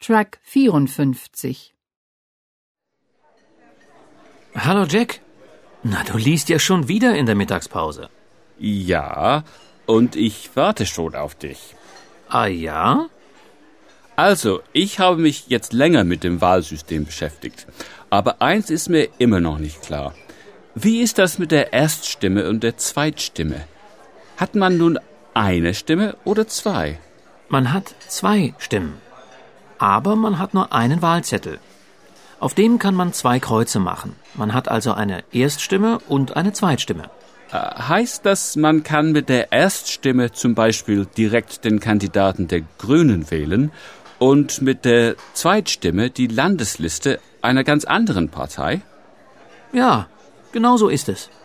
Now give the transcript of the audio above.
Track 54. Hallo Jack. Na, du liest ja schon wieder in der Mittagspause. Ja, und ich warte schon auf dich. Ah ja? Also, ich habe mich jetzt länger mit dem Wahlsystem beschäftigt. Aber eins ist mir immer noch nicht klar. Wie ist das mit der Erststimme und der Zweitstimme? Hat man nun eine Stimme oder zwei? Man hat 2 Stimmen. Aber man hat nur einen Wahlzettel. Auf dem kann man 2 Kreuze machen. Man hat also eine Erststimme und eine Zweitstimme. Heißt das, man kann mit der Erststimme zum Beispiel direkt den Kandidaten der Grünen wählen und mit der Zweitstimme die Landesliste einer ganz anderen Partei? Ja, genau so ist es.